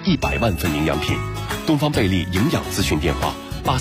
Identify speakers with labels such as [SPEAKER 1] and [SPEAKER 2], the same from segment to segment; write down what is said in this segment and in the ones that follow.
[SPEAKER 1] 100万份营养品。东方贝利营养咨询电话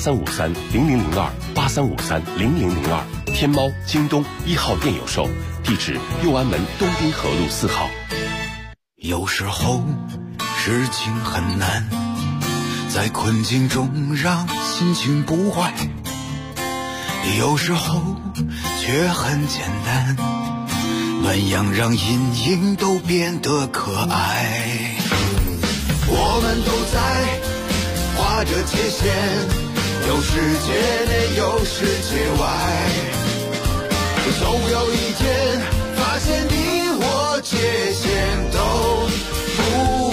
[SPEAKER 1] 83530002，83530002，天猫、京东1号店有售，地址右安门东滨河路4号。
[SPEAKER 2] 有时候事情很难，在困境中让心情不坏，有时候却很简单，暖阳让阴影都变得可爱。我们都在划着界限，有世界内有世界外，总有一天发现你我界限都不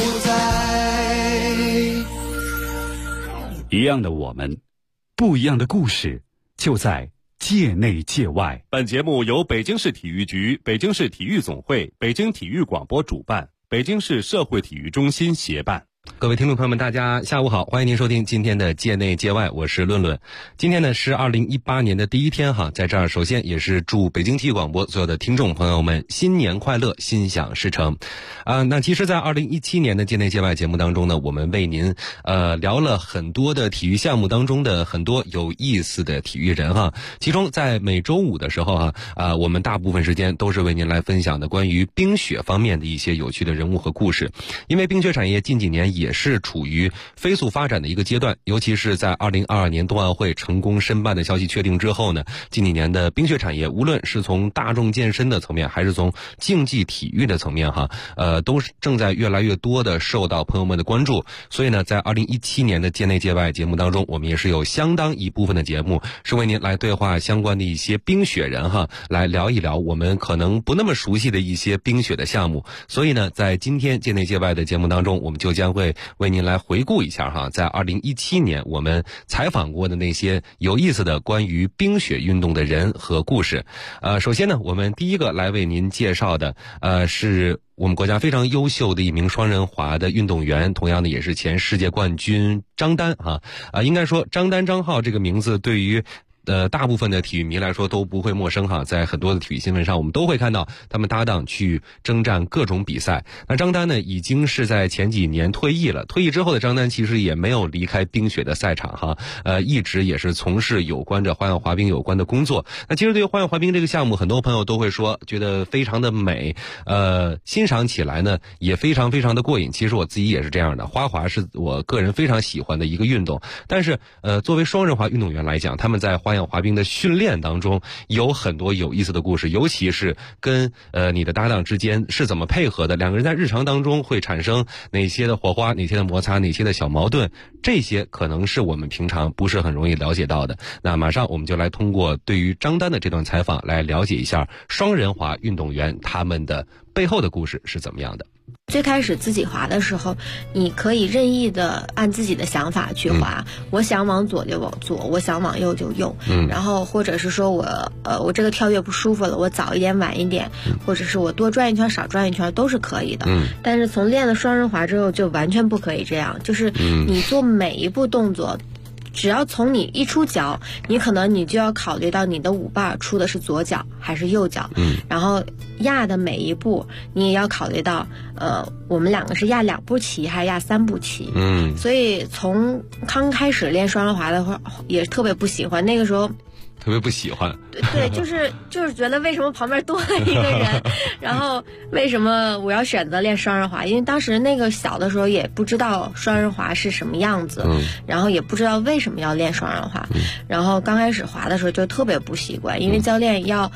[SPEAKER 2] 在。
[SPEAKER 3] 一样的我们，不一样的故事，就在界内界外。
[SPEAKER 4] 本节目由北京市体育局、北京市体育总会、北京体育广播主办，北京市社会体育中心协办。
[SPEAKER 5] 各位听众朋友们，大家下午好，欢迎您收听今天的界内界外，我是论论。今天呢是2018年的第一天哈，在这儿首先也是祝北京体育广播所有的听众朋友们新年快乐，心想事成。那其实在2017年的界内界外节目当中呢，我们为您聊了很多的体育项目当中的很多有意思的体育人哈。其中在每周五的时候哈，我们大部分时间都是为您来分享的关于冰雪方面的一些有趣的人物和故事。因为冰雪产业近几年也是处于飞速发展的一个阶段，尤其是在2022年冬奥会成功申办的消息确定之后呢，近几年的冰雪产业无论是从大众健身的层面还是从竞技体育的层面哈，都是正在越来越多的受到朋友们的关注。所以呢，在2017年的界内界外节目当中，我们也是有相当一部分的节目是为您来对话相关的一些冰雪人哈，来聊一聊我们可能不那么熟悉的一些冰雪的项目。所以呢，在今天界内界外的节目当中，我们就将会为您来回顾一下哈，在2017年我们采访过的那些有意思的关于冰雪运动的人和故事。首先呢，我们第一个来为您介绍的是我们国家非常优秀的一名双人滑的运动员，同样的也是前世界冠军张丹哈。应该说张丹张浩这个名字对于大部分的体育迷来说都不会陌生哈，在很多的体育新闻上我们都会看到他们搭档去征战各种比赛。那张丹呢，已经是在前几年退役了，退役之后的张丹其实也没有离开冰雪的赛场哈，一直也是从事有关着花样滑冰有关的工作。那其实对于花样滑冰这个项目，很多朋友都会说觉得非常的美，欣赏起来呢也非常非常的过瘾。其实我自己也是这样的，花滑是我个人非常喜欢的一个运动，但是作为双人滑运动员来讲，他们在花样滑冰的训练当中有很多有意思的故事，尤其是跟你的搭档之间是怎么配合的，两个人在日常当中会产生哪些的火花，哪些的摩擦，哪些的小矛盾，这些可能是我们平常不是很容易了解到的。那马上我们就来通过对于张丹的这段采访来了解一下双人滑运动员他们的背后的故事是怎么样的。
[SPEAKER 6] 最开始自己滑的时候，你可以任意的按自己的想法去滑，我想往左就往左，我想往右就右，然后或者是说我这个跳跃不舒服了，我早一点晚一点，或者是我多转一圈少转一圈都是可以的。但是从练了双人滑之后就完全不可以这样，就是你做每一步动作，只要从你一出脚，你可能你就要考虑到你的舞伴出的是左脚还是右脚，然后压的每一步你也要考虑到我们两个是压2步棋还是压3步棋。所以从刚开始练双人滑的话也特别不喜欢，那个时候
[SPEAKER 5] 特别不喜欢。
[SPEAKER 6] 对，就是觉得为什么旁边多了一个人然后为什么我要选择练双人滑，因为当时那个小的时候也不知道双人滑是什么样子，然后也不知道为什么要练双人滑，然后刚开始滑的时候就特别不习惯，因为教练要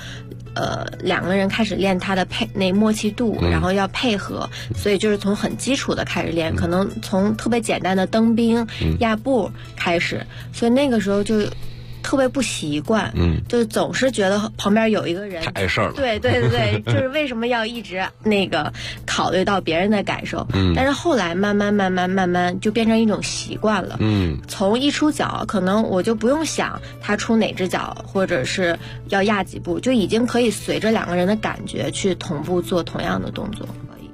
[SPEAKER 6] 2个人开始练他的默契度，然后要配合，所以就是从很基础的开始练，可能从特别简单的蹬冰压步开始，所以那个时候就特别不习惯，就总是觉得旁边有一个人
[SPEAKER 5] 太碍事儿了。
[SPEAKER 6] 对，就是为什么要一直考虑到别人的感受。但是后来慢慢就变成一种习惯了。从一出脚，可能我就不用想他出哪只脚，或者是要压几步，就已经可以随着2个人的感觉去同步做同样的动作。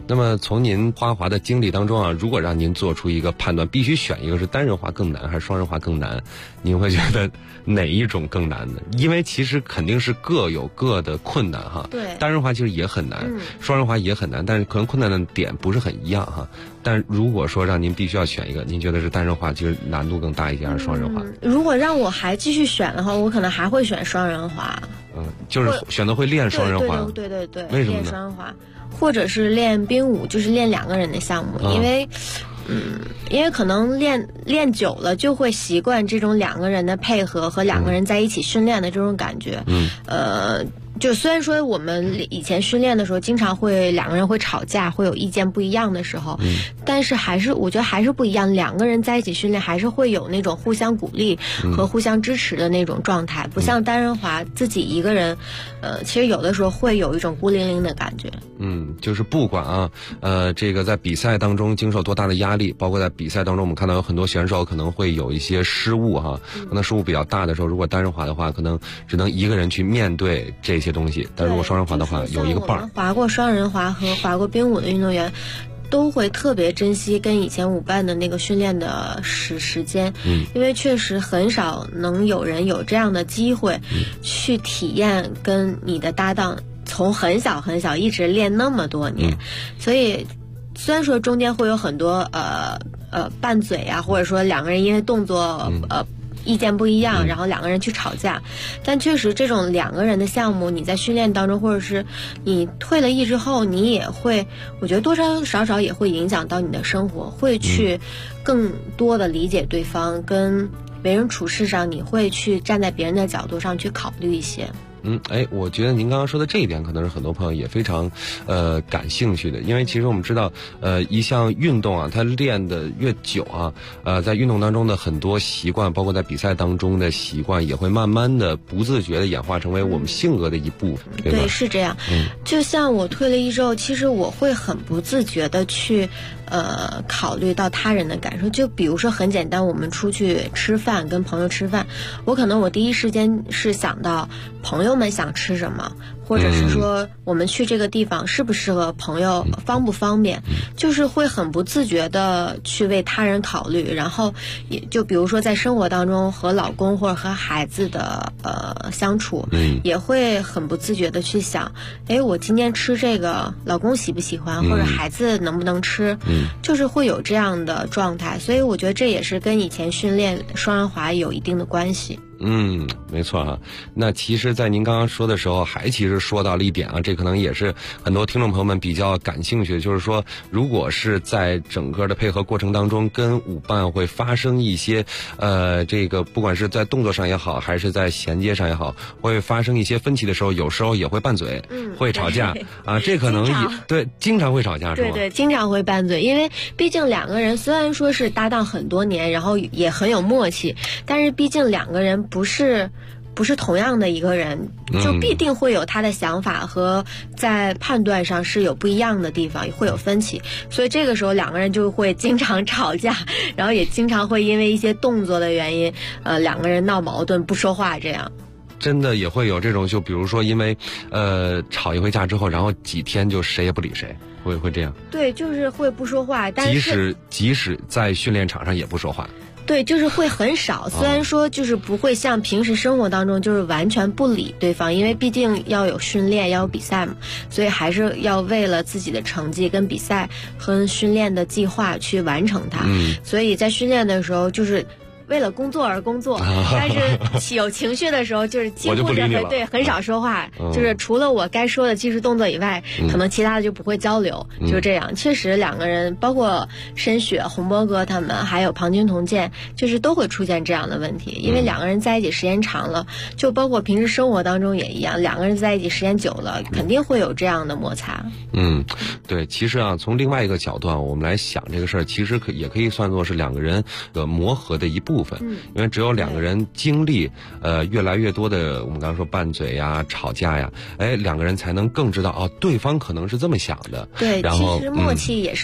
[SPEAKER 5] 那么从您花滑的经历当中啊，如果让您做出一个判断，必须选一个是单人滑更难还是双人滑更难，您会觉得哪一种更难呢？因为其实肯定是各有各的困难哈。
[SPEAKER 6] 对，
[SPEAKER 5] 单人滑其实也很难，双人滑也很难，但是可能困难的点不是很一样哈。但如果说让您必须要选一个，您觉得是单人滑其实难度更大一些，还是双人滑？
[SPEAKER 6] 如果让我还继续选的话，我可能还会选双人滑。
[SPEAKER 5] 就是选择会练双人滑。
[SPEAKER 6] 对，
[SPEAKER 5] 为什么呢？
[SPEAKER 6] 练双人滑，或者是练冰舞，就是练2个人的项目，因为可能练久了就会习惯这种2个人的配合和2个人在一起训练的这种感觉。就虽然说我们以前训练的时候经常会2个人会吵架，会有意见不一样的时候，但是我觉得还是不一样，2个人在一起训练还是会有那种互相鼓励和互相支持的那种状态，不像单人滑自己一个人，其实有的时候会有一种孤零零的感觉。
[SPEAKER 5] 就是不管啊，这个在比赛当中经受多大的压力，包括在比赛当中我们看到有很多选手可能会有一些失误哈，可能失误比较大的时候，如果单人滑的话，可能只能一个人去面对这些东西，但如果双人滑的话，有一个伴儿。
[SPEAKER 6] 滑过双人滑和滑过冰舞的运动员都会特别珍惜跟以前舞伴的那个训练的时间，因为确实很少能有人有这样的机会去体验跟你的搭档从很小很小一直练那么多年，所以虽然说中间会有很多拌嘴啊，或者说2个人因为动作意见不一样，然后2个人去吵架，但确实这种2个人的项目，你在训练当中，或者是你退了役之后，你也会，我觉得多多少少也会影响到你的生活，会去更多的理解对方，跟为人处事上，你会去站在别人的角度上去考虑一些。
[SPEAKER 5] 我觉得您刚刚说的这一点可能是很多朋友也非常感兴趣的，因为其实我们知道一项运动啊，它练得越久啊，在运动当中的很多习惯，包括在比赛当中的习惯，也会慢慢的不自觉的演化成为我们性格的一部分，对吧？
[SPEAKER 6] 对，是这样。就像我退了役之后，其实我会很不自觉的去考虑到他人的感受，就比如说很简单，我们出去吃饭，跟朋友吃饭，我可能我第一时间是想到朋友们想吃什么，或者是说我们去这个地方适不适合朋友，方不方便，就是会很不自觉的去为他人考虑，然后也就比如说在生活当中和老公或者和孩子的相处，也会很不自觉的去想，我今天吃这个老公喜不喜欢，或者孩子能不能吃，就是会有这样的状态，所以我觉得这也是跟以前训练双人滑有一定的关系。
[SPEAKER 5] 没错啊。那其实在您刚刚说的时候，还其实说到了一点啊，这可能也是很多听众朋友们比较感兴趣的，就是说如果是在整个的配合过程当中跟舞伴会发生一些这个不管是在动作上也好，还是在衔接上也好，会发生一些分歧的时候，有时候也会拌嘴，会吵架啊，这可能也经常会吵架是吗？
[SPEAKER 6] 对，经常会拌嘴，因为毕竟2个人虽然说是搭档很多年，然后也很有默契，但是毕竟2个人不是同样的一个人，就必定会有他的想法和在判断上是有不一样的地方，会有分歧，所以这个时候2个人就会经常吵架，然后也经常会因为一些动作的原因，2个人闹矛盾不说话这样。
[SPEAKER 5] 真的也会有这种，就比如说因为吵一回架之后，然后几天就谁也不理谁，会这样？
[SPEAKER 6] 对，就是会不说话，但是
[SPEAKER 5] 即使在训练场上也不说话。
[SPEAKER 6] 对，就是会很少，虽然说就是不会像平时生活当中就是完全不理对方，因为毕竟要有训练要有比赛嘛，所以还是要为了自己的成绩跟比赛和训练的计划去完成它，所以在训练的时候就是为了工作而工作，但是有情绪的时候就是几乎是很少说话，就是除了我该说的技术动作以外，可能其他的就不会交流，就这样。确实2个人，包括申雪、洪波哥他们，还有庞军、童健，就是都会出现这样的问题，因为2个人在一起时间长了，就包括平时生活当中也一样，2个人在一起时间久了，肯定会有这样的摩擦。
[SPEAKER 5] 对，其实啊，从另外一个角度啊，我们来想这个事儿，其实也可以算作是2个人磨合的一部分，因为只有2个人经历越来越多的我们刚刚说拌嘴呀、吵架呀，2个人才能更知道对方可能是这么想的。
[SPEAKER 6] 对，
[SPEAKER 5] 然后
[SPEAKER 6] 其实默契也是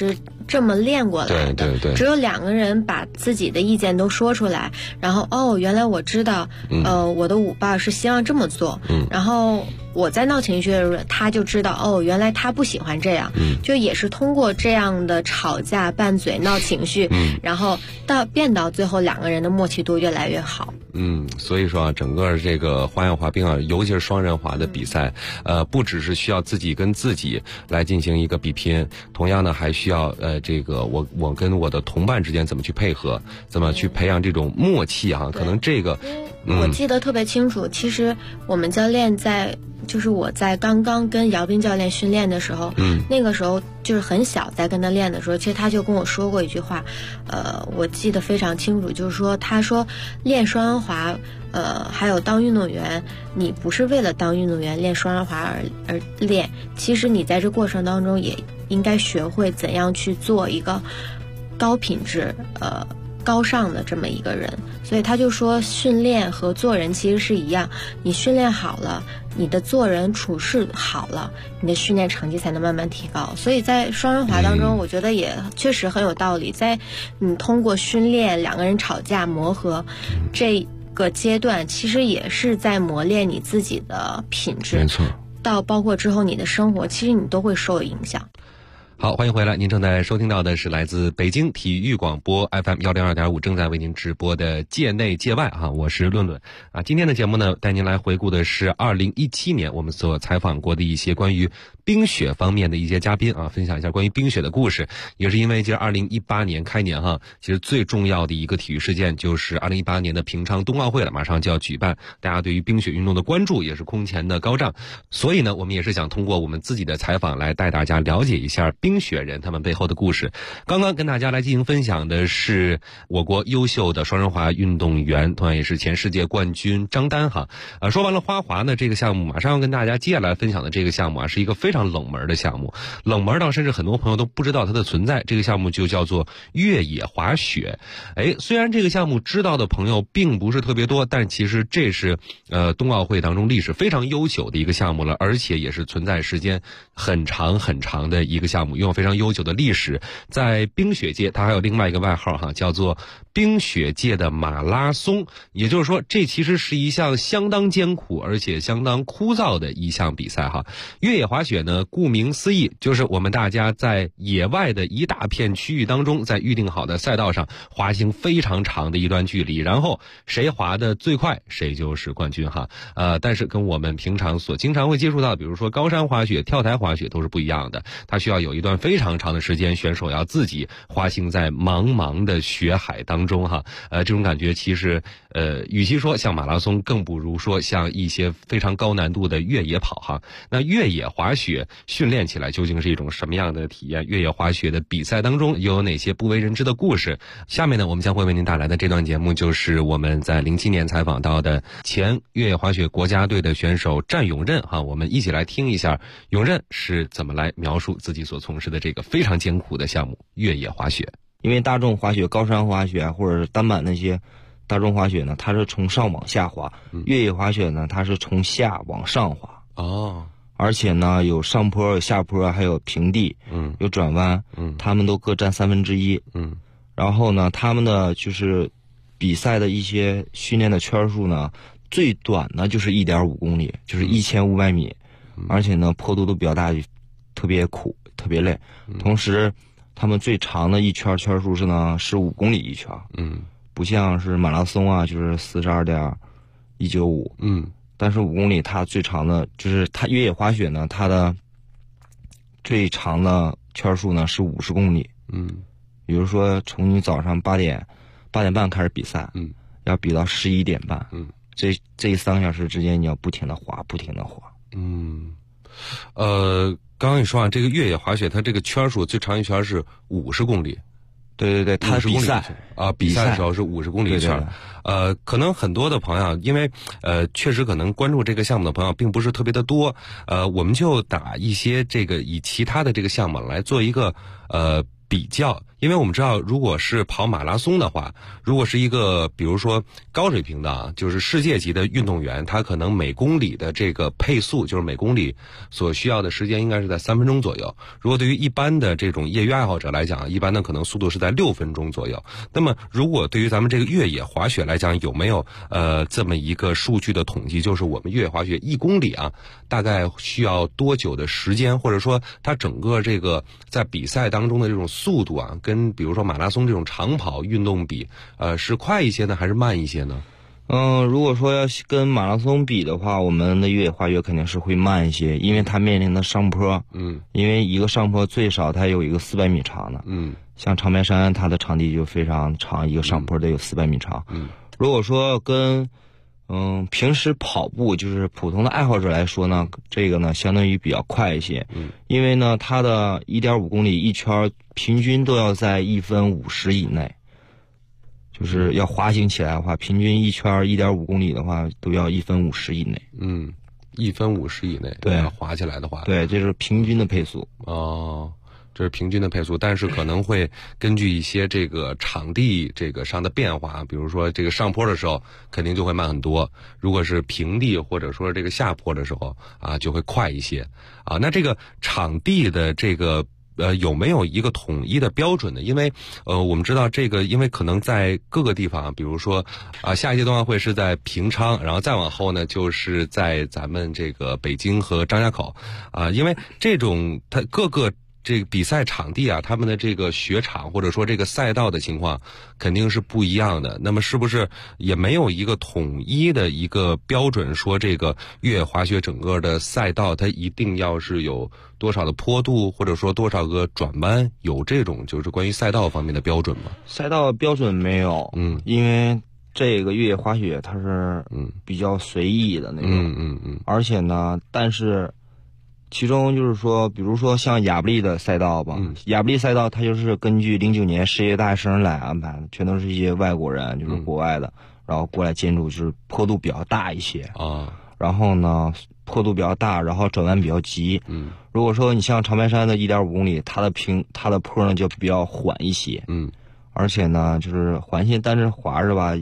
[SPEAKER 6] 这么练过来的。
[SPEAKER 5] 对，
[SPEAKER 6] 只有2个人把自己的意见都说出来，然后原来我知道，我的舞伴是希望这么做，然后我在闹情绪的时候，他就知道原来他不喜欢这样，就也是通过这样的吵架、拌嘴、闹情绪，然后变到最后2个人的默契度越来越好。
[SPEAKER 5] 所以说啊，整个这个花样滑冰啊，尤其是双人滑的比赛，不只是需要自己跟自己来进行一个比拼，同样呢，还需要这个我跟我的同伴之间怎么去配合，怎么去培养这种默契啊？可能这个，
[SPEAKER 6] 我记得特别清楚。其实我们教练就是我在刚刚跟姚斌教练训练的时候，那个时候就是很小，在跟他练的时候，其实他就跟我说过一句话，我记得非常清楚，就是说，他说练双人滑，还有当运动员，你不是为了当运动员练双人滑而练，其实你在这过程当中也应该学会怎样去做一个高品质高尚的这么一个人。所以他就说，训练和做人其实是一样，你训练好了，你的做人处事好了，你的训练成绩才能慢慢提高。所以在双人滑当中，我觉得也确实很有道理。在你通过训练2个人吵架磨合这个阶段，其实也是在磨练你自己的品质，
[SPEAKER 5] 没错，
[SPEAKER 6] 到包括之后你的生活，其实你都会受影响。
[SPEAKER 5] 好，欢迎回来！您正在收听到的是来自北京体育广播 FM 102.5正在为您直播的界内界外啊，我是论论啊。今天的节目呢，带您来回顾的是2017年我们所采访过的一些关于冰雪方面的一些嘉宾啊，分享一下关于冰雪的故事。也是因为这2018年开年哈，其实最重要的一个体育事件就是2018年的平昌冬奥会了，马上就要举办，大家对于冰雪运动的关注也是空前的高涨。所以呢，我们也是想通过我们自己的采访来带大家了解一下冰雪人他们背后的故事。刚刚跟大家来进行分享的是我国优秀的双人滑运动员，同样也是前世界冠军张丹哈。说完了花滑呢这个项目，马上要跟大家接下来分享的这个项目啊，是一个非常冷门的项目，冷门到甚至很多朋友都不知道它的存在。这个项目就叫做越野滑雪。虽然这个项目知道的朋友并不是特别多，但其实这是冬奥会当中历史非常悠久的一个项目了，而且也是存在时间很长很长的一个项目，拥有非常悠久的历史。在冰雪界它还有另外一个外号哈，叫做冰雪界的马拉松。也就是说，这其实是一项相当艰苦而且相当枯燥的一项比赛哈。越野滑雪呢，顾名思义，就是我们大家在野外的一大片区域当中，在预定好的赛道上滑行非常长的一段距离，然后谁滑的最快谁就是冠军哈。但是跟我们平常所经常会接触到，比如说高山滑雪、跳台滑雪都是不一样的，它需要有一段非常长的时间，选手要自己滑行在茫茫的雪海当中哈。这种感觉其实与其说像马拉松，更不如说像一些非常高难度的越野跑哈。那越野滑雪训练起来究竟是一种什么样的体验？越野滑雪的比赛当中又有哪些不为人知的故事？下面呢，我们将会为您带来的这段节目，就是我们在07年采访到的前越野滑雪国家队的选手战永任哈。我们一起来听一下永任是怎么来描述自己所从事的这个非常艰苦的项目越野滑雪。
[SPEAKER 7] 因为大众滑雪、高山滑雪或者是单板那些大众滑雪呢，它是从上往下滑；越野滑雪呢，它是从下往上滑。而且呢，有上坡、有下坡，还有平地，有转弯，他们都各占1/3。然后呢，他们的就是比赛的一些训练的圈数呢，最短呢就是1.5公里，就是1500米，而且呢坡度都比较大，特别苦，特别累。同时，他们最长的一圈数是5公里一圈，不像是马拉松啊，就是42.195，但是5公里它最长的就是它越野滑雪呢，它的最长的圈数呢是50公里，比如说从你早上8点半开始比赛，要比到11点半，这3个小时之间你要不停的滑。
[SPEAKER 5] 刚刚你说啊，这个越野滑雪它这个圈数最长一圈是50公里。
[SPEAKER 7] 对，它是比赛
[SPEAKER 5] 啊，比赛的时候是50公里一圈。可能很多的朋友，因为确实可能关注这个项目的朋友并不是特别的多，我们就打一些这个以其他的这个项目来做一个比较，因为我们知道，如果是跑马拉松的话，如果是一个比如说高水平的啊，就是世界级的运动员，他可能每公里的这个配速，就是每公里所需要的时间应该是在3分钟左右。如果对于一般的这种业余爱好者来讲，一般的可能速度是在6分钟左右。那么如果对于咱们这个越野滑雪来讲，有没有这么一个数据的统计，就是我们越野滑雪1公里啊，大概需要多久的时间，或者说它整个这个在比赛当中的这种速度啊，跟比如说马拉松这种长跑运动比，是快一些呢，还是慢一些呢？
[SPEAKER 7] 如果说要跟马拉松比的话，我们的越野滑雪肯定是会慢一些，因为它面临的上坡，因为一个上坡最少它有一个400米长的，像长白山它的场地就非常长，一个上坡得有400米长。如果说跟平时跑步就是普通的爱好者来说呢，这个呢相当于比较快一些，因为呢它的1.5公里一圈平均都要在1分50以内，就是要滑行起来的话，平均一圈1.5公里的话都要1分50以内。
[SPEAKER 5] 1分50以内，
[SPEAKER 7] 对，
[SPEAKER 5] 滑起来的话，
[SPEAKER 7] 对，这是平均的配速。
[SPEAKER 5] 这是平均的配速，但是可能会根据一些这个场地这个上的变化，比如说这个上坡的时候肯定就会慢很多，如果是平地或者说这个下坡的时候啊，就会快一些啊。那这个场地的这个有没有一个统一的标准呢？因为我们知道这个，因为可能在各个地方，比如说下一届冬奥会是在平昌，然后再往后呢就是在咱们这个北京和张家口因为这种它各个这个比赛场地啊，他们的这个雪场或者说这个赛道的情况肯定是不一样的。那么是不是也没有一个统一的一个标准，说这个越野滑雪整个的赛道它一定要是有多少的坡度，或者说多少个转弯，有这种就是关于赛道方面的标准吗？
[SPEAKER 7] 赛道标准没有，因为这个越野滑雪它是比较随意的那种，而且呢，但是其中就是说，比如说像亚布力的赛道吧，亚布力赛道它就是根据09年世界大学生来安排的，全都是一些外国人，就是国外的，然后过来建筑，就是坡度比较大一些然后呢坡度比较大，然后转弯比较急。如果说你像长白山的1.5公里，它的坡呢就比较缓一些。而且呢就是缓些，但是滑着吧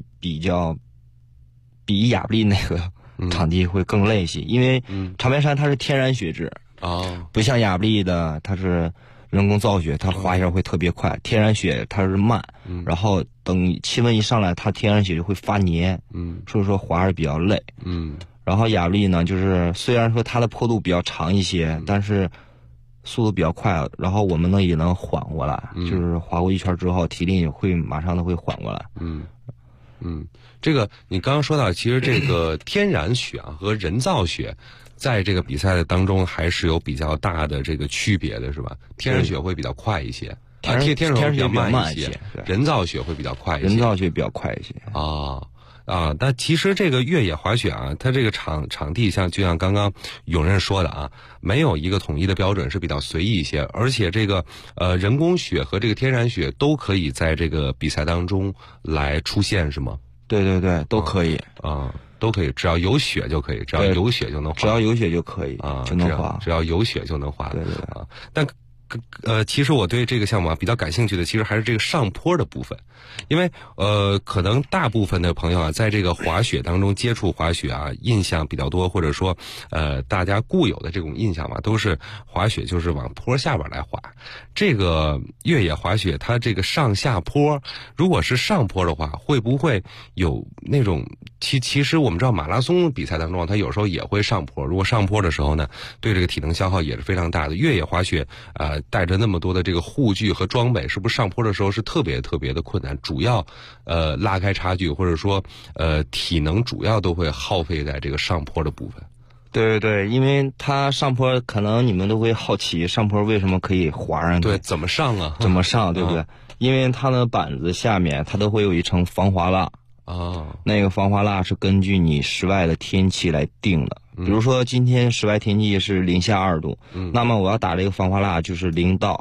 [SPEAKER 7] 比亚布力那个场地会更累些，因为长白山它是天然雪质不像亚布力的它是人工造雪，它滑一下会特别快。天然雪它是慢，然后等气温一上来，它天然雪就会发黏，所以说滑着比较累。然后亚布力呢，就是虽然说它的坡度比较长一些，但是速度比较快，然后我们呢也能缓过来，就是滑过一圈之后，体力也会马上的会缓过来。
[SPEAKER 5] 这个你刚刚说到，其实这个天然雪和人造雪在这个比赛当中还是有比较大的这个区别的，是吧？天然雪会比较快一些，天然雪比较慢一些，人造雪会比较快一些。
[SPEAKER 7] 人造雪比较快一些
[SPEAKER 5] 但其实这个越野滑雪它这个场地就像刚刚有人说的没有一个统一的标准，是比较随意一些，而且这个人工雪和这个天然雪都可以在这个比赛当中来出现，是吗？
[SPEAKER 7] 对对对，都可以
[SPEAKER 5] 都可以，只要有雪就可以，只要有雪就能滑，
[SPEAKER 7] 只要有雪就可以就能滑，
[SPEAKER 5] 只要有雪就能滑。
[SPEAKER 7] 对对
[SPEAKER 5] 但其实我对这个项目比较感兴趣的，其实还是这个上坡的部分，因为可能大部分的朋友在这个滑雪当中接触滑雪印象比较多，或者说大家固有的这种印象嘛，都是滑雪就是往坡下边来滑。这个越野滑雪它这个上下坡，如果是上坡的话，会不会有那种其实我们知道马拉松比赛当中它有时候也会上坡，如果上坡的时候呢，对这个体能消耗也是非常大的。越野滑雪带着那么多的这个护具和装备，是不是上坡的时候是特别特别的困难？主要拉开差距，或者说体能主要都会耗费在这个上坡的部分。
[SPEAKER 7] 对对对，因为它上坡可能你们都会好奇，上坡为什么可以滑上去？
[SPEAKER 5] 对，怎么上
[SPEAKER 7] 怎么上，对不对？因为它的板子下面它都会有一层防滑蜡那个防滑蜡是根据你室外的天气来定的。比如说今天室外天气是零下2度，那么我要打这个防滑蜡就是0到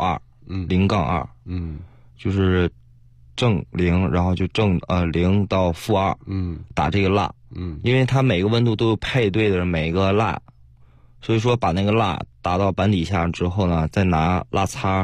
[SPEAKER 7] 2，0-2，就是正0，然后就0到-2，打这个蜡，因为它每个温度都有配对的每个蜡，所以说把那个蜡打到板底下之后呢，再拿蜡擦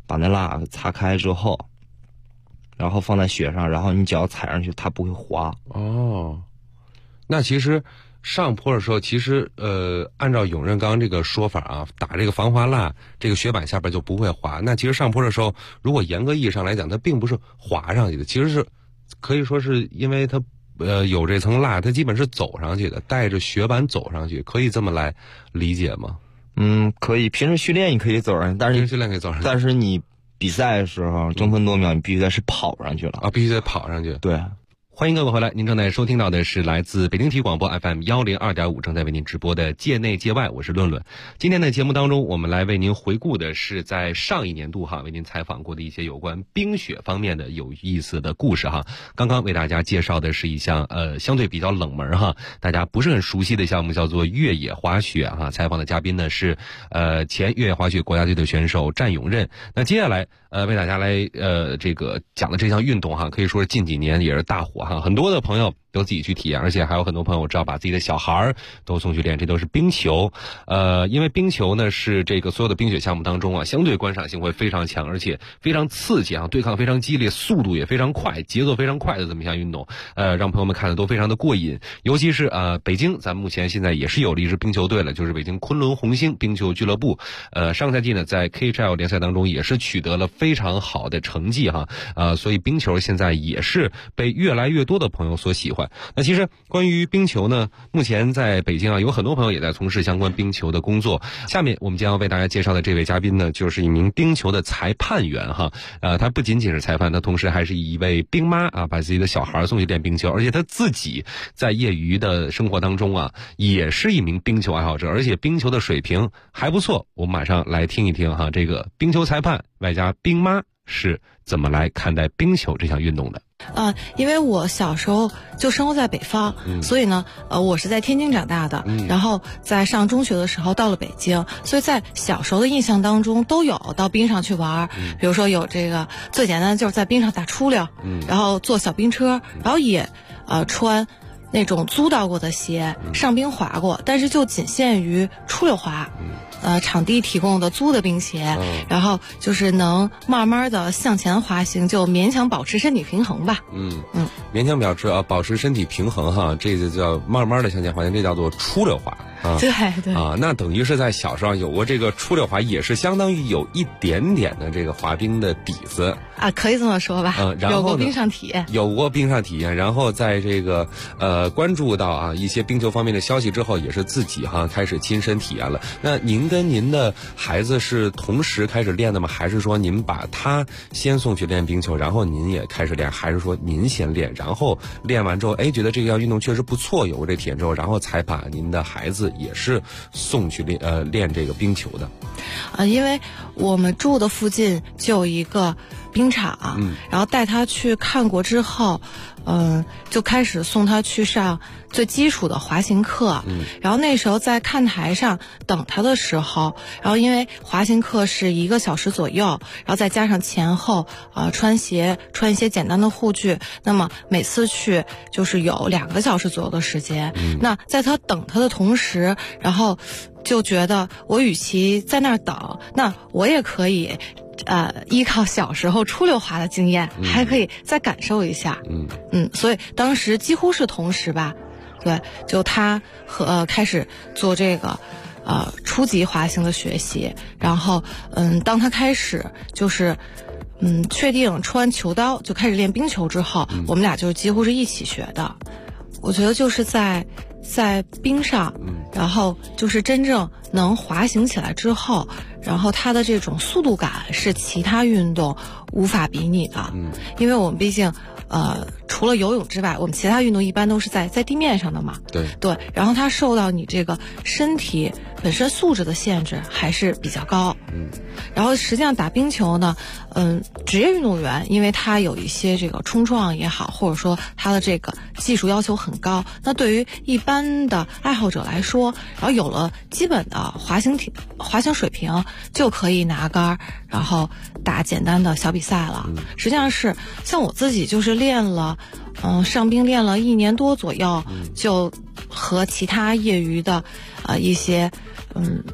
[SPEAKER 7] 把那蜡擦开之后，然后放在雪上，然后你脚踩上去它不会滑。
[SPEAKER 5] 哦，那其实上坡的时候，其实按照永任刚这个说法啊，打这个防滑蜡，这个雪板下边就不会滑。那其实上坡的时候，如果严格意义上来讲，它并不是滑上去的，其实是可以说是因为它有这层蜡，它基本是走上去的，带着雪板走上去，可以这么来理解吗？
[SPEAKER 7] 可以，平时训练你可以走上去，但是
[SPEAKER 5] 平时训练可以走上去，
[SPEAKER 7] 但是你比赛的时候争分夺秒，你必须得是跑上去了
[SPEAKER 5] 啊，必须得跑上去。
[SPEAKER 7] 对。
[SPEAKER 5] 欢迎各位回来，您正在收听到的是来自北京体育广播 FM 102.5正在为您直播的界内界外，我是论论。今天的节目当中，我们来为您回顾的是在上一年度为您采访过的一些有关冰雪方面的有意思的故事刚刚为大家介绍的是一项相对比较冷门大家不是很熟悉的项目，叫做越野滑雪采访的嘉宾呢是前越野滑雪国家队的选手战永任。那接下来为大家来这个讲的这项运动可以说是近几年也是大火很多的朋友都自己去体验，而且还有很多朋友我知道把自己的小孩都送去练，这都是冰球。因为冰球呢是这个所有的冰雪项目当中相对观赏性会非常强，而且非常刺激对抗非常激烈，速度也非常快，节奏非常快的这么一项运动，让朋友们看的都非常的过瘾。尤其是北京，咱们目前现在也是有了一支冰球队了，就是北京昆仑红星冰球俱乐部。上赛季呢在 KHL 联赛当中也是取得了非常好的成绩所以冰球现在也是被越来越多的朋友所喜欢。那其实关于冰球呢，目前在北京有很多朋友也在从事相关冰球的工作。下面我们将要为大家介绍的这位嘉宾呢，就是一名冰球的裁判员他不仅仅是裁判，他同时还是一位冰妈把自己的小孩送去练冰球，而且他自己在业余的生活当中也是一名冰球爱好者，而且冰球的水平还不错。我们马上来听一听这个冰球裁判外加冰妈是怎么来看待冰球这项运动的。
[SPEAKER 8] 因为我小时候就生活在北方，所以呢，我是在天津长大的，然后在上中学的时候到了北京，所以在小时候的印象当中都有到冰上去玩，比如说有这个最简单的就是在冰上打出溜，然后坐小冰车，然后也穿那种租到过的鞋上冰滑过，但是就仅限于出溜滑。场地提供的租的冰鞋，然后就是能慢慢的向前滑行，就勉强保持身体平衡吧。
[SPEAKER 5] 勉强保持身体平衡这就叫慢慢的向前滑行，这叫做出溜滑。
[SPEAKER 8] 对
[SPEAKER 5] 那等于是在小时候有过这个出溜滑，也是相当于有一点点的这个滑冰的底子
[SPEAKER 8] 可以这么说吧。然后有过冰上体验，
[SPEAKER 5] 然后在这个关注到一些冰球方面的消息之后，也是自己开始亲身体验了。那您跟您的孩子是同时开始练的吗？还是说您把他先送去练冰球，然后您也开始练？还是说您先练，然后练完之后觉得这项运动确实不错，有过这体验之后，然后才把您的孩子也是送去练这个冰球的？
[SPEAKER 8] 因为我们住的附近就有一个冰场，然后带他去看过之后，就开始送他去上最基础的滑行课，然后那时候在看台上等他的时候，然后因为滑行课是1个小时左右，然后再加上前后穿一些简单的护具，那么每次去就是有2个小时左右的时间。那在他等他的同时，然后就觉得我与其在那儿等，那我也可以依靠小时候出溜滑的经验，还可以再感受一下。所以当时几乎是同时吧。对，就他开始做这个初级滑行的学习，然后当他开始就是确定穿球刀就开始练冰球之后，我们俩就几乎是一起学的。我觉得就是在冰上，然后就是真正能滑行起来之后，然后它的这种速度感是其他运动无法比拟的。因为我们毕竟除了游泳之外，我们其他运动一般都是在地面上的嘛。对，然后它受到你这个身体本身素质的限制还是比较高。然后实际上打冰球呢，职业运动员因为他有一些这个冲撞也好，或者说他的这个技术要求很高，那对于一般的爱好者来说，然后有了基本的滑行水平，就可以拿杆，然后打简单的小比赛了。实际上是像我自己就是练了上冰练了1年多左右，就和其他业余的一些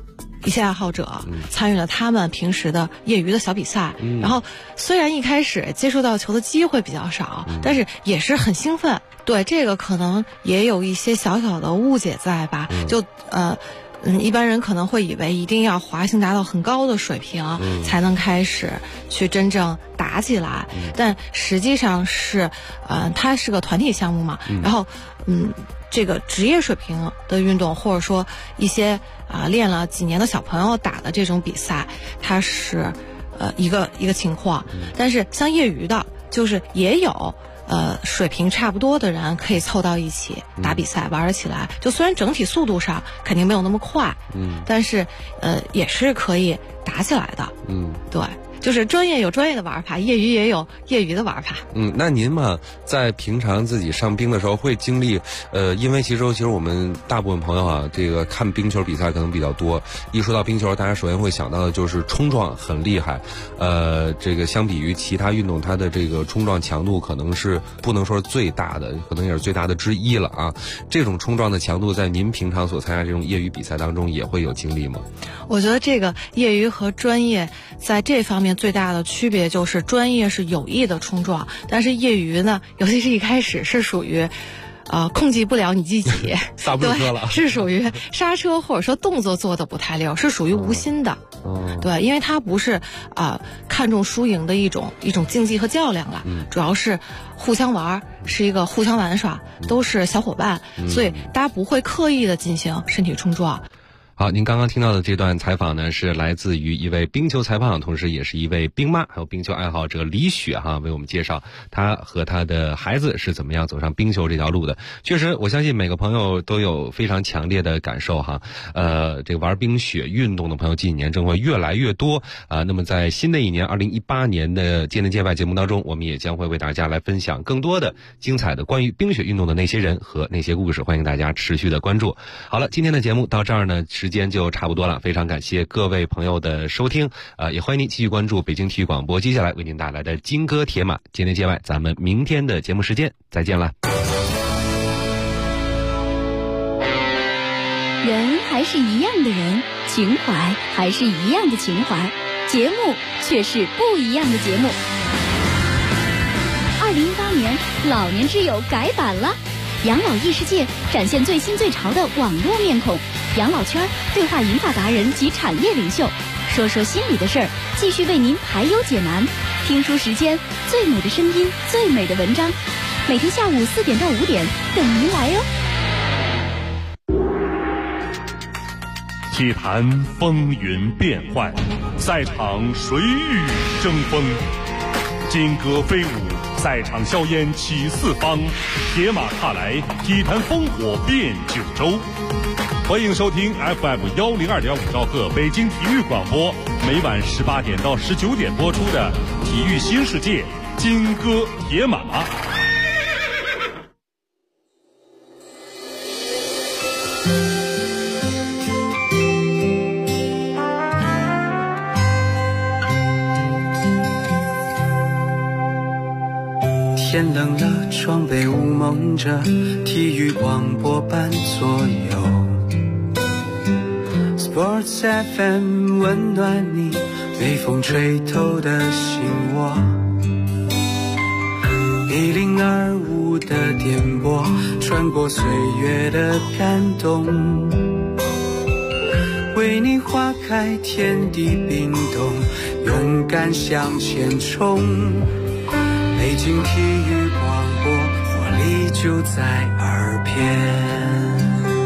[SPEAKER 8] 一些爱好者参与了他们平时的业余的小比赛，然后虽然一开始接触到球的机会比较少，但是也是很兴奋。对这个可能也有一些小小的误解在吧？一般人可能会以为一定要滑行达到很高的水平才能开始去真正打起来，但实际上是，它是个团体项目嘛，然后，这个职业水平的运动，或者说一些练了几年的小朋友打的这种比赛，它是一个情况，但是像业余的，就是也有。水平差不多的人可以凑到一起打比赛，玩得起来。就虽然整体速度上肯定没有那么快，但是也是可以打起来的。对。就是专业有专业的玩法，业余也有业余的玩法。
[SPEAKER 5] 那您嘛，在平常自己上冰的时候会经历，因为其实我们大部分朋友啊，这个看冰球比赛可能比较多。一说到冰球，大家首先会想到的就是冲撞很厉害。这个相比于其他运动，它的这个冲撞强度可能是不能说是最大的，可能也是最大的之一了啊。这种冲撞的强度，在您平常所参加这种业余比赛当中也会有经历吗？
[SPEAKER 8] 我觉得这个业余和专业在这方面最大的区别就是专业是有意的冲撞，但是业余呢，尤其是一开始是属于控制不了你自己，
[SPEAKER 5] 刹不住车了，
[SPEAKER 8] 是属于刹车或者说动作做的不太溜，是属于无心的。对，因为它不是看重输赢的一种竞技和较量了，主要是互相玩，是一个互相玩耍，都是小伙伴，所以大家不会刻意的进行身体冲撞。
[SPEAKER 5] 好，您刚刚听到的这段采访呢，是来自于一位冰球裁判，同时也是一位冰妈，还有冰球爱好者李雪为我们介绍她和她的孩子是怎么样走上冰球这条路的。确实，我相信每个朋友都有非常强烈的感受这个玩冰雪运动的朋友近几年正会越来越多那么在新的一年2018年的界内界外节目当中，我们也将会为大家来分享更多的精彩的关于冰雪运动的那些人和那些故事，欢迎大家持续的关注。好了，今天的节目到这儿呢，时间就差不多了，非常感谢各位朋友的收听，也欢迎您继续关注北京体育广播接下来为您带来的金戈铁马界内界外，咱们明天的节目时间再见了。
[SPEAKER 9] 人还是一样的人，情怀还是一样的情怀，节目却是不一样的节目。2018年老年之友改版了，养老异世界展现最新最潮的网络面孔，养老圈对话银发达人及产业领袖，说说心里的事儿，继续为您排忧解难。听书时间，最美的声音，最美的文章，每天下午4点到5点等您来哟。
[SPEAKER 10] 体坛风云变幻，赛场谁与争锋，金戈飞舞，赛场硝烟起四方，铁马踏来，体坛烽火遍九州。欢迎收听 FM102.5兆赫北京体育广播，每晚18点到19点播出的《体育新世界》金戈铁马。
[SPEAKER 2] 天冷了，窗被雾蒙着，体育广播伴左右。Sports FM 温暖你，被风吹透的心窝。1025的电波，穿过岁月的感动，为你花开，天地冰冻，勇敢向前冲。北京体育广播，活力就在耳边。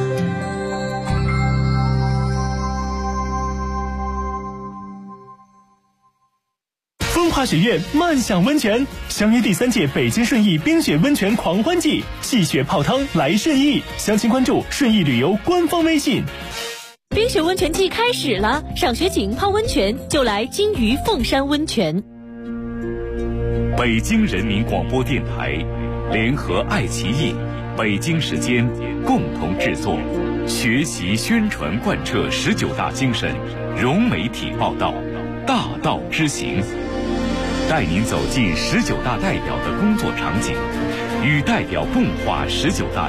[SPEAKER 10] 风华雪苑漫享温泉，相约第3届北京顺义冰雪温泉狂欢季，戏雪泡汤来顺义，详情关注顺义旅游官方微信。
[SPEAKER 11] 冰雪温泉季开始了，赏雪景泡温泉就来金鱼凤山温泉。
[SPEAKER 10] 北京人民广播电台联合爱奇艺、北京时间共同制作，学习宣传贯彻19大精神，融媒体报道，大道之行，带您走进19大代表的工作场景，与代表共话19大